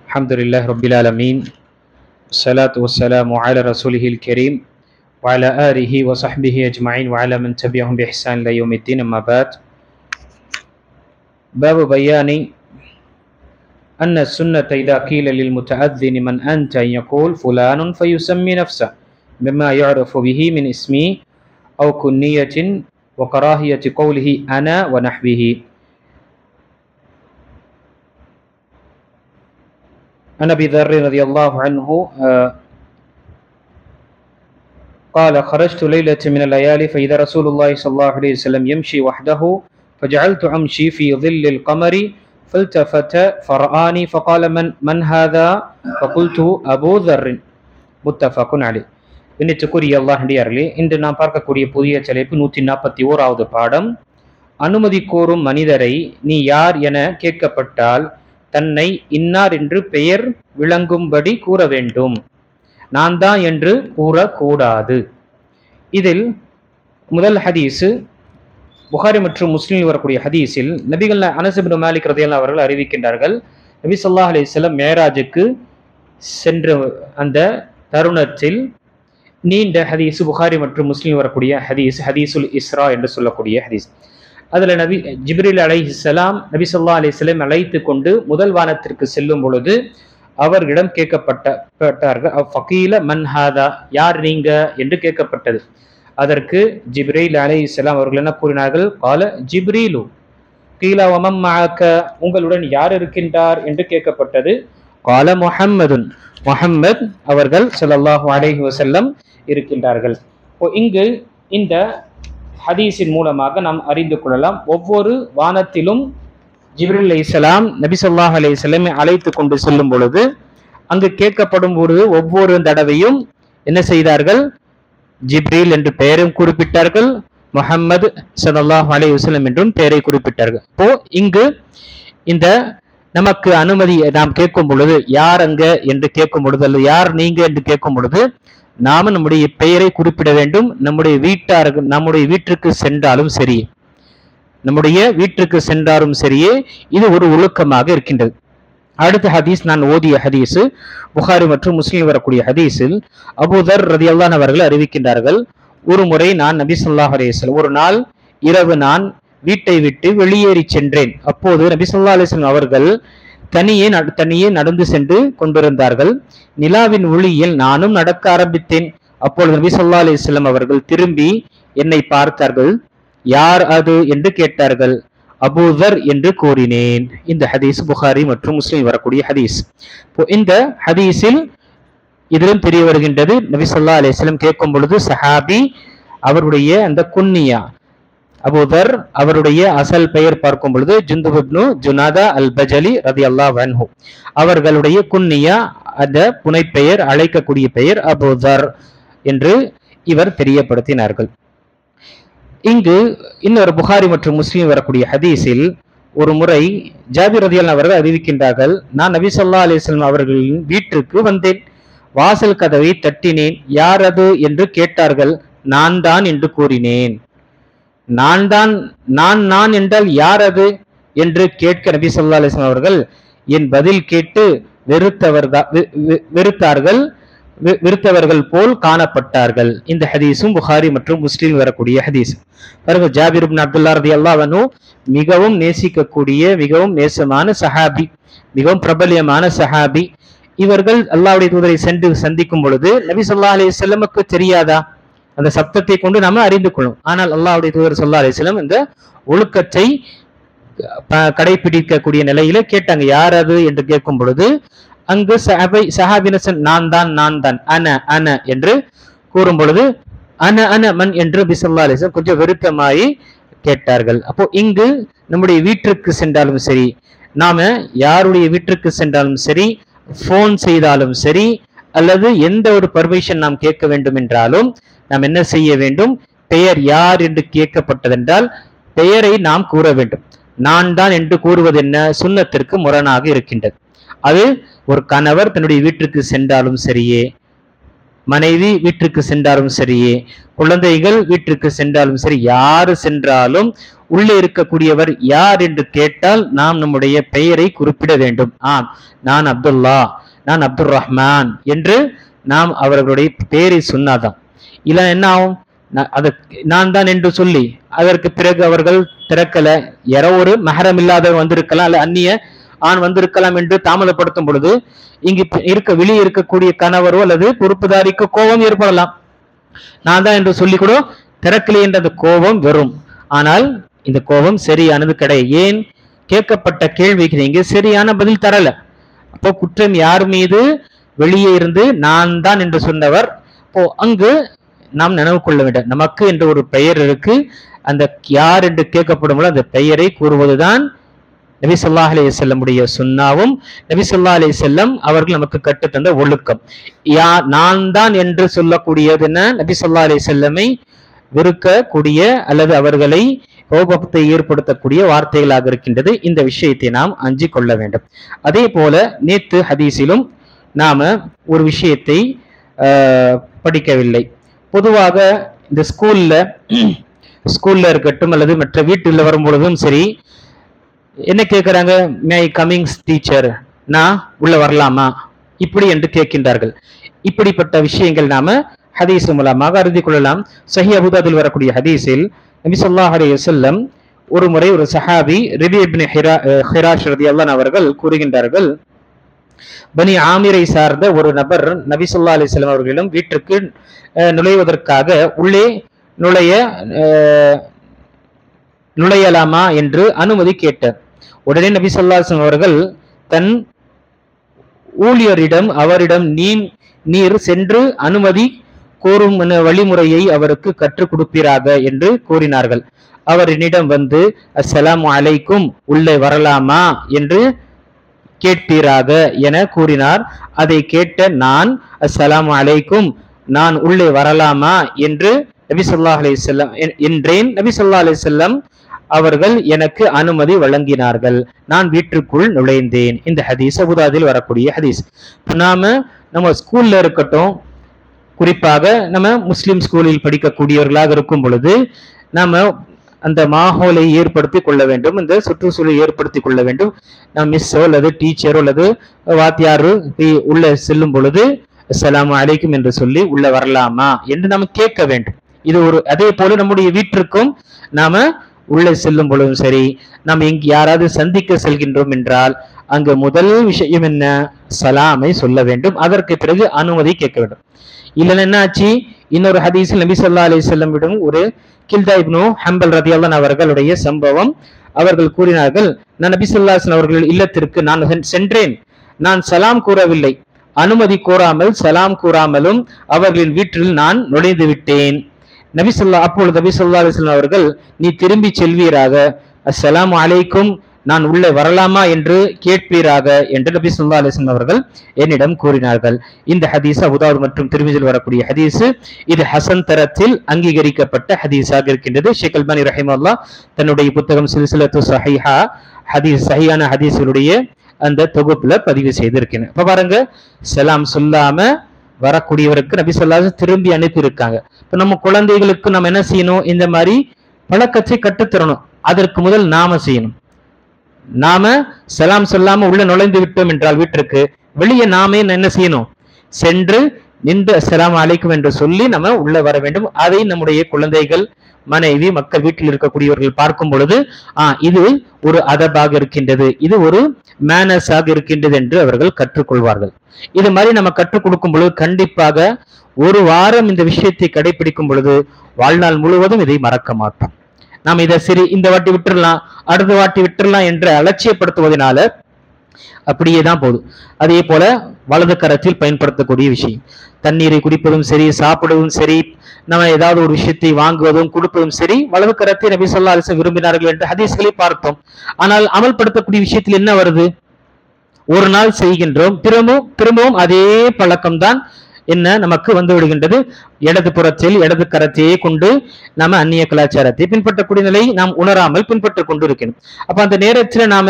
الحمد لله رب العالمين الصلاة والسلام على رسوله الكريم وعلى آله وصحبه أجمعين وعلى من تبعهم بإحسان إلى يوم الدين أما بعد باب بيان أن السنة إذا قيل للمتأذن من أنت أن يقول فلان فيسمي نفسه بما يعرف به من اسمه أو كنية وكراهية قوله أنا ونحوه. عن أبي ذر رضي الله عنه قال خرجت ليلة من الليالي فإذا رسول الله صلى الله عليه وسلم يمشي وحده فجعلت أمشي في ظل القمر فالتفت فرآني فقال من هذا فقلت أبو ذر متفق عليه. இன்னித்துக்குரிய அல்லாஹ்விலே இன்று நாம் பார்க்கக்கூடிய புதிய தலைப்பு 141வது பாடம். அனுமதி கோரும் மனிதரை நீ யார் என கேட்கப்பட்டால் தன்னை இன்னார் என்று பெயர் விளங்கும்படி கூற வேண்டும், நான் தான் என்று கூறக்கூடாது. இதில் முதல் ஹதீஸு புகாரி மற்றும் முஸ்லிமில் வரக்கூடிய ஹதீஸில் நபிகள் அனஸ் இப்னு மாலிக் ரலியல்லாஹு அவர்கள் அறிவிக்கின்றார்கள், நபி ஸல்லல்லாஹு அலைஹி வஸல்லம் மேராஜுக்கு சென்ற அந்த தருணத்தில் நீண்ட ஹதீஸ், புகாரி மற்றும் முஸ்லிம் வரக்கூடிய ஹதீஸ், ஹதீசுல் இஸ்ரா என்று சொல்லக்கூடிய ஹதீஸ். அதில் ஜிப்ரீல் அலைஹிஸ்ஸலாம் நபி ஸல்லல்லாஹு அலைஹி வஸல்லம் அழைத்து கொண்டு முதல் வானத்திற்கு செல்லும் பொழுது அவர்களிடம் கேட்கப்பட்டார்கள், ஃபகீல மன் ஹாதா, யார் நீங்க என்று கேட்கப்பட்டது. அதற்கு ஜிப்ரீல் அலைஹிஸ்ஸலாம் அவர்கள் என்ன கூறினார்கள், கால ஜிப்ரீலு கீல வமம் மஅக, உங்களுடன் யார் இருக்கின்றார் என்று கேட்கப்பட்டது. கால முஹம்மதுன், முஹம்மத் அவர்கள் ஸல்லல்லாஹு அலைஹி வஸல்லம் இருக்கின்றார்கள். இங்கு இந்த ஹதீஸின் மூலமாக நாம் அறிந்து கொள்ளலாம், ஒவ்வொரு வானத்திலும் ஜிப்ரீல் அலைஹிஸ்ஸலாம் நபி ஸல்லல்லாஹு அலைஹி வஸல்லம் அழைத்து கொண்டு செல்லும் பொழுது அங்கு கேட்கப்படும் பொழுது ஒவ்வொரு தடவையும் என்ன செய்தார்கள், ஜிப்ரீல் என்று பெயரும் குறிப்பிட்டார்கள், முஹம்மது ஸல்லல்லாஹு அலைஹி வஸல்லம் என்றும் பெயரை குறிப்பிட்டார்கள். இப்போ இங்கு இந்த நமக்கு அனுமதி நாம் கேட்கும் பொழுது யார் அங்க என்று கேட்கும் பொழுது அல்லது யார் நீங்க என்று கேட்கும் பொழுது நாம நம்முடைய பெயரை குறிப்பிட வேண்டும். நம்முடைய வீட்டிற்கு சென்றாலும் சரி, நம்முடைய வீட்டிற்கு சென்றாலும் சரியே இது ஒரு ஒழுக்கமாக இருக்கின்றது. அடுத்த ஹதீஸ் நான் ஓதிய ஹதீஸ் புகாரி மற்றும் முஸ்லிம் வரக்கூடிய ஹதீஸில் அபூ தர் ரலியல்லாஹு அன்ஹு அவர்கள் அறிவிக்கின்றார்கள், ஒரு முறை நான் நபி ஸல்லல்லாஹு அலைஹி வஸல்லம் ஒரு நாள் இரவு நான் வீட்டை விட்டு வெளியேறி சென்றேன். அப்போது நபி ஸல்லல்லாஹு அலைஹி வஸல்லம் அவர்கள் தனியே நடந்து சென்று கொண்டிருந்தார்கள். நிலாவின் ஒளியில் நானும் நடக்க ஆரம்பித்தேன். அப்பொழுது நபி ஸல்லல்லாஹு அலைஹி வஸல்லம் அவர்கள் திரும்பி என்னை பார்த்தார்கள். யார் அது என்று கேட்டார்கள். அபூ தர் என்று கூறினேன். இந்த ஹதீஸ் புகாரி மற்றும் முஸ்லிம் வரக்கூடிய ஹதீஸ். இந்த ஹதீஸில் இதிலும் தெரிய வருகின்றது, நபி ஸல்லல்லாஹு அலைஹி வஸல்லம் கேட்கும் பொழுது சஹாபி அவருடைய அந்த குன்னியா அபூ தர் அவருடைய அசல் பெயர் பார்க்கும் பொழுது ஜுந்துப் இப்னு ஜுனாதா அல் பஜலி ரலியல்லாஹு அன்ஹு, அவர்களுடைய குன்னியா அந்த புனைப்பெயர் அழைக்கக்கூடிய பெயர் அபூ தர் என்று இவர் தெரியப்படுத்தினார்கள். இங்கு இன்னொரு புகாரி மற்றும் முஸ்லிம் வரக்கூடிய ஹதீஸில் ஒரு முறை ஜாபிர் ரலியல்லாஹு அவர்கள் அறிவிக்கின்றார்கள், நான் நபி ஸல்லல்லாஹு அலைஹி வஸல்லம் அவர்களின் வீட்டிற்கு வந்தேன். வாசல் கதவை தட்டினேன். யார் அது என்று கேட்டார்கள். நான் தான் என்று கூறினேன். நான் என்றால் யார் அது என்று கேட்க நபி ஸல்லல்லாஹு அலைஹி வஸல்லம் அவர்கள் என் பதில் கேட்டு வெறுத்தவர்கள் போல் காணப்பட்டார்கள். இந்த ஹதீஸும் புகாரி மற்றும் முஸ்லிம் வரக்கூடிய ஹதீஸ். பாருங்க, ஜாபிர் இப்னு அப்துல்லாஹ் ரலியல்லாஹு அன்ஹு மிகவும் நேசிக்கக்கூடிய மிகவும் நேசமான சஹாபி, மிகவும் பிரபல்யமான சஹாபி. இவர்கள் அல்லாஹ்வுடைய தூதரை சென்று சந்திக்கும் பொழுது நபி ஸல்லல்லாஹு அலைஹி வஸல்லமுக்கு தெரியாதா, அந்த சப்தத்தை கொண்டு நாம அறிந்து கொள்ளும். ஆனால் அல்லாஹ்வுடைய தூதர் ஸல்லல்லாஹு அலைஹி வஸல்லம் இந்த ஒழுக்கத்தை கடைபிடிக்கக்கூடிய நிலையில கேட்டாங்க, யார் அது என்று கேட்கும் பொழுது அங்கு சஹாபினசன் நான் தான் அன என்று கூறும் பொழுது அன மன் என்று நபி ஸல்லல்லாஹு அலைஹி வஸல்லம் கொஞ்சம் வெறுக்கமாயி கேட்டார்கள். அப்போ இங்கு நம்முடைய வீட்டிற்கு சென்றாலும் சரி, நாம யாருடைய வீட்டிற்கு சென்றாலும் சரி, போன் செய்தாலும் சரி, அல்லது எந்த ஒரு பர்மிஷன் நாம் கேட்க வேண்டும் என்றாலும் நாம் என்ன செய்ய வேண்டும், பெயர் யார் என்று கேட்கப்பட்டதென்றால் பெயரை நாம் கூற வேண்டும். நான் தான் என்று கூறுவது என்ன சுன்னத்திற்கு முரணாக இருக்கின்றது. அது ஒரு கணவர் தன்னுடைய வீட்டிற்கு சென்றாலும் சரியே, மனைவி வீட்டிற்கு சென்றாலும் சரியே, குழந்தைகள் வீட்டிற்கு சென்றாலும் சரி, யாரு சென்றாலும் உள்ளே இருக்கக்கூடியவர் யார் என்று கேட்டால் நாம் நம்முடைய பெயரை குறிப்பிட வேண்டும். ஆம், நான் அப்துல்லா, நான் அப்துல் ரஹ்மான் என்று நாம் அவர்களுடைய பெயரை சொன்னாதான். இல்ல என்ன ஆகும், நான் தான் என்று சொல்லி அதற்கு பிறகு அவர்கள் திறக்கல, யாரோ ஒரு மஹரம் இல்லாதவர் வந்திருக்கலாம், அல்ல அந்நிய ஆண் வந்திருக்கலாம் என்று தாமதப்படுத்தும் பொழுது இங்கு வெளியே இருக்கக்கூடிய கணவரோ அல்லது பொறுப்புதாரிக்கு கோபம் ஏற்படலாம். நான் தான் என்று சொல்லி கூட திறக்கலை என்ற அந்த கோபம் வரும். ஆனால் இந்த கோபம் சரியானது கிடையாது. ஏன், கேட்கப்பட்ட கேள்விக்கு நீங்க சரியான பதில் தரல. அப்போ குற்றம் யார் மீது? வெளியே இருந்து நான் தான் என்று சொன்னவர். அப்போ அங்கு நாம் நினைவு கொள்ள வேண்டும், நமக்கு என்று ஒரு பெயர் இருக்கு. அந்த யார் என்று கேட்கப்படும் போது அந்த பெயரை கூறுவதுதான் நபி ஸல்லல்லாஹு அலைஹி வஸல்லமுடைய சுன்னாவும் நபி ஸல்லல்லாஹு அலைஹி வஸல்லம் அவர்கள் நமக்கு கற்றுத்தந்த ஒழுக்கம். நான் தான் என்று சொல்லக்கூடியது என்ன, நபி ஸல்லல்லாஹு அலைஹி வஸல்லமை வெறுக்கக்கூடிய அல்லது அவர்களை கோபத்தை ஏற்படுத்தக்கூடிய வார்த்தைகளாக இருக்கின்றது. இந்த விஷயத்தை நாம் அஞ்சிக் கொள்ள வேண்டும். அதே போல நேத்து ஹதீஸிலும் நாம ஒரு விஷயத்தை படிக்கவில்லை. பொதுவாக இந்த ஸ்கூல்ல இருக்கட்டும் அல்லது மற்ற வீட்டில் வரும் பொழுதும் சரி, என்ன கேட்கிறாங்க, மே கமிங்ஸ் டீச்சர், நான் உள்ள வரலாமா இப்படி என்று கேட்கின்றார்கள். இப்படிப்பட்ட விஷயங்கள் நாம ஹதீஸ் மூலமாக அறிந்து கொள்ளலாம். சஹீஹ் அபூ தாவூதில் வரக்கூடிய ஹதீஸில் நபி ஸல்லல்லாஹு அலைஹி வஸல்லம் ஒரு முறை ஒரு சஹாபி ரபி இப்னு ஹிராஷ் ரலியல்லாஹு அவர்கள் கூறுகின்றார்கள், பனி ஆமிரை சார்ந்த ஒரு நபர் நபி ஸல்லல்லாஹு அலைஹி வஸல்லம் அவர்களிடம் வீட்டிற்கு நுழைவதற்காக உள்ளே நுழையலாமா என்று அனுமதி கேட்டார். உடனே நபி ஸல்லல்லாஹு அலைஹி வஸல்லம் அவர்கள் தன் ஊழியரிடம் அவரிடம் நீர் சென்று அனுமதி கோரும் வழிமுறையை அவருக்கு கற்றுக் கொடுப்பீராக என்று கூறினார்கள். அவர் என்னிடம் வந்து அஸ்ஸலாமு அலைக்கும், உள்ளே வரலாமா என்று கேட்பீராக என கூறினார். அதை கேட்ட நான் அஸ்ஸலாமு அலைக்கும், நான் உள்ளே வரலாமா என்று நபி ஸல்லல்லாஹு அலைஹி வஸல்லம் என்றேன். நபி ஸல்லல்லாஹு அலைஹி வஸல்லம் அவர்கள் எனக்கு அனுமதி வழங்கினார்கள். நான் வீட்டுக்குள் நுழைந்தேன். இந்த ஹதீஸ் அபூ தாவூதில் வரக்கூடிய ஹதீஸ். நம்ம ஸ்கூல்ல இருக்கட்டும், குறிப்பாக நம்ம முஸ்லிம் ஸ்கூலில் படிக்கக்கூடியவர்களாக இருக்கும் பொழுது நாம அந்த மாஹோலை ஏற்படுத்தி கொள்ள வேண்டும், இந்த சுற்றுச்சூழலை ஏற்படுத்தி கொள்ள வேண்டும். நம்ம மிஸ்ஸோ அல்லது டீச்சரோ அல்லது வாத்தியாரு உள்ள செல்லும் பொழுது அஸ்ஸலாமு அலைக்கும் என்று சொல்லி உள்ள வரலாமா என்று நாம கேட்க வேண்டும். இது ஒரு அதே போல நம்முடைய வீட்டிற்கும் நாம உள்ளே செல்லும் பொழுதும் சரி, நாம் இங்கு யாராவது சந்திக்க செல்கின்றோம் என்றால் அங்கு முதல் விஷயம் என்ன, சலாமை சொல்ல வேண்டும். அதற்கு பிறகு அனுமதி கேட்க வேண்டும். இல்லைன்னா என்ன ஆச்சு, இன்னொரு ஹதீஸில் நபி ஸல்லல்லாஹு அலைஹி வஸல்லம் விடம் ஒரு கில்தா இப்னு ஹம்பல் ரலியல்லாஹு அன்ஹு அவர்களுடைய சம்பவம். அவர்கள் கூறினார்கள், நான் நபி ஸல்லல்லாஹு அலைஹி வஸல்லம் அவர்கள் இல்லத்திற்கு நான் சென்றேன். நான் சலாம் கூறவில்லை, அனுமதி கோராமல் சலாம் கூறாமலும் அவர்களின் வீட்டில் நான் நுழைந்து விட்டேன். அப்பொழுது நபி ஸல்லல்லாஹு அலைஹி வஸல்லம் அவர்கள், நீ திரும்பி செல்வீராக, அஸ்ஸலாமு அலைக்கும், நான் உள்ளே வரலாமா என்று கேட்பீராக என்று நபி ஸல்லல்லாஹு அலைஹி வஸல்லம் அவர்கள் என்னிடம் கூறினார்கள். இந்த ஹதீஸ் அபூ தாவூத் மற்றும் திர்மிஸில் வரக்கூடிய ஹதீஸ். இது ஹசன் தரத்தில் அங்கீகரிக்கப்பட்ட ஹதீஸாக இருக்கின்றது. ஷேக் அல்பானி ரஹிமஹுல்லாஹ் தன்னுடைய புத்தகம் சில்சிலத்து ஸஹீஹா சஹீஹான ஹதீஸுடைய அந்த தொகுப்புல பதிவு செய்திருக்கிறேன். இப்ப பாருங்க, சலாம் சொல்லாம வரக்கூடியவருக்கு நபி ஸல்லல்லாஹு அலைஹி வஸல்லம் திரும்பி அனுப்பி இருக்காங்க. இப்ப நம்ம குழந்தைகளுக்கு நம்ம என்ன செய்யணும், இந்த மாதிரி பழக்கத்தை கற்றுத்தரணும். அதற்கு முதல் நாம செய்யணும். நாம சலாம் சொல்லாம உள்ள நுழைந்து விட்டோம் என்றால் வீட்டிற்கு வெளியே நாமே என்ன செய்யணும், சென்று நின்று அஸ்ஸலாமு அலைக்கும் என்று சொல்லி நம்ம உள்ள வர வேண்டும். அதை நம்முடைய குழந்தைகள், மனைவி, மக்கள், வீட்டில் இருக்கக்கூடியவர்கள் பார்க்கும் பொழுது இது ஒரு அதபாக இருக்கின்றது, இது ஒரு மேனஸாக இருக்கின்றது என்று அவர்கள் கற்றுக்கொள்வார்கள். இது மாதிரி நம்ம கற்றுக் கொடுக்கும் பொழுது கண்டிப்பாக ஒரு வாரம் இந்த விஷயத்தை கடைபிடிக்கும் பொழுது வாழ்நாள் முழுவதும் இதை மறக்க மாட்டோம். நாம் இதை சரி இந்த வாட்டி விட்டுறலாம், அடுத்த வாட்டி விட்டுறலாம் என்று அலட்சியப்படுத்துவதனால அப்படியே தான் போதும். அதே போல வலது கரத்தில் பயன்படுத்தக்கூடிய விஷயம், தண்ணீரை குடிப்பதும் சரி, சாப்பிடுவதும் சரி, நம்ம ஏதாவது ஒரு விஷயத்தை வாங்குவதும் கொடுப்பதும் சரி, வலது கரத்தை நபி ஸல்லல்லாஹு அலைஹி வஸல்லம் விரும்பினார்கள் என்று ஹதீஸ்களை பார்த்தோம். ஆனால் அமல்படுத்தக்கூடிய விஷயத்தில் என்ன வருது, ஒரு நாள் செய்கின்றோம், திரும்பவும் அதே பழக்கம்தான் என்ன நமக்கு வந்து விடுகின்றது. இடது புறத்தில் இடது கரத்தையே கொண்டு நாம அந்நிய கலாச்சாரத்தை பின்பற்றக்கூடிய நிலையை நாம் உணராமல் பின்பற்றிக் கொண்டு இருக்கணும். அப்ப அந்த நேரத்தில் நாம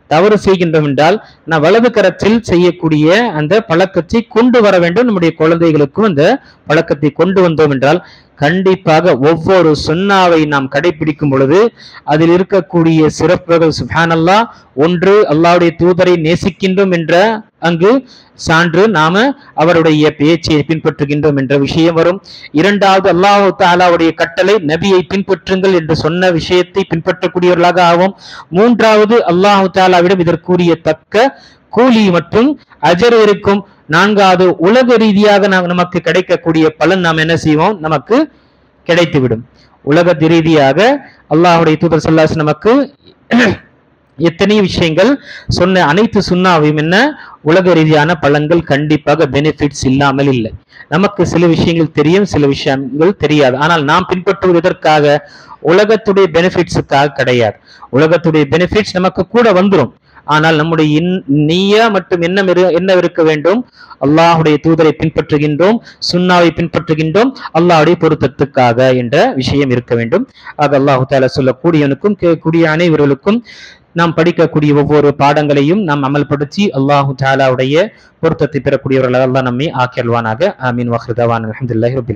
தவறு செய்கின்றோம் என்றால் நான் வலது கரத்தில் செய்யக்கூடிய அந்த பழக்கத்தை கொண்டு வர வேண்டும். நம்முடைய குழந்தைகளுக்கும் அந்த பழக்கத்தை கொண்டு வந்தோம் என்றால் கண்டிப்பாக ஒவ்வொரு சுன்னாவை நாம் கடைபிடிக்கும் பொழுது அதில் இருக்கக்கூடிய சிறப்புகள் சுப்ஹானல்லாஹ், ஒன்று அல்லாஹ்வுடைய தூதரை நேசிக்கின்றோம் என்ற அங்கு சான்று, நாம அவருடைய பேச்சை பின்பற்றுகின்றோம் என்ற விஷயம் வரும். இரண்டாவது, அல்லாஹ் தஆலாவுடைய கட்டளை நபியை பின்பற்றுங்கள் என்று சொன்ன விஷயத்தை பின்பற்றக்கூடியவர்களாக ஆகும். மூன்றாவது, அல்லாஹ் தஆலாவிடம் இதற்குரிய தக்க கூலி மற்றும் அஜர் இருக்கும். நான்காவது, உலக ரீதியாக நமக்கு கிடைக்கக்கூடிய பலன் நாம் என்ன செய்வோம், நமக்கு கிடைத்துவிடும். உலக ரீதியாக அல்லாஹ்வுடைய தூதர் ஸல்லல்லாஹு அலைஹி வஸல்லம் நமக்கு எத்தனை விஷயங்கள் சொன்ன அனைத்து சுன்னாவையும் என்ன உலக ரீதியான பலன்கள் கண்டிப்பாக பெனிஃபிட்ஸ் இல்லாமல் இல்லை. நமக்கு சில விஷயங்கள் தெரியும், சில விஷயங்கள் தெரியாது. ஆனால் நாம் பின்பற்றுவது எதற்காக? உலகத்துடைய பெனிஃபிட்ஸுக்காக கிடையாது. உலகத்துடைய பெனிஃபிட்ஸ் நமக்கு கூட வந்துடும். ஆனால் நம்முடைய நிய்யா மற்றும் என்ன இருக்க வேண்டும்? அல்லாஹ்வுடைய தூதரை பின்பற்றுகின்றோம், சுன்னாவை பின்பற்றுகின்றோம், அல்லாஹ்வுடைய பொருத்தத்துக்காக என்ற விஷயம் இருக்க வேண்டும். ஆக அல்லாஹ் தஆலா சொல்லக்கூடியவனுக்கும் கேட்கக்கூடிய அனைவர்களுக்கும் நாம் படிக்கக்கூடிய ஒவ்வொரு பாடங்களையும் நாம் அமல்படுத்தி அல்லாஹ் தஆலாவுடைய பொருத்தத்தை பெறக்கூடியவர்களாக அல்லாஹ் நம்மை ஆக்கியல்வானாக. ஆமீன். வஹ்ரு தவானா அல்ஹம்துலில்லாஹி ரப்பில்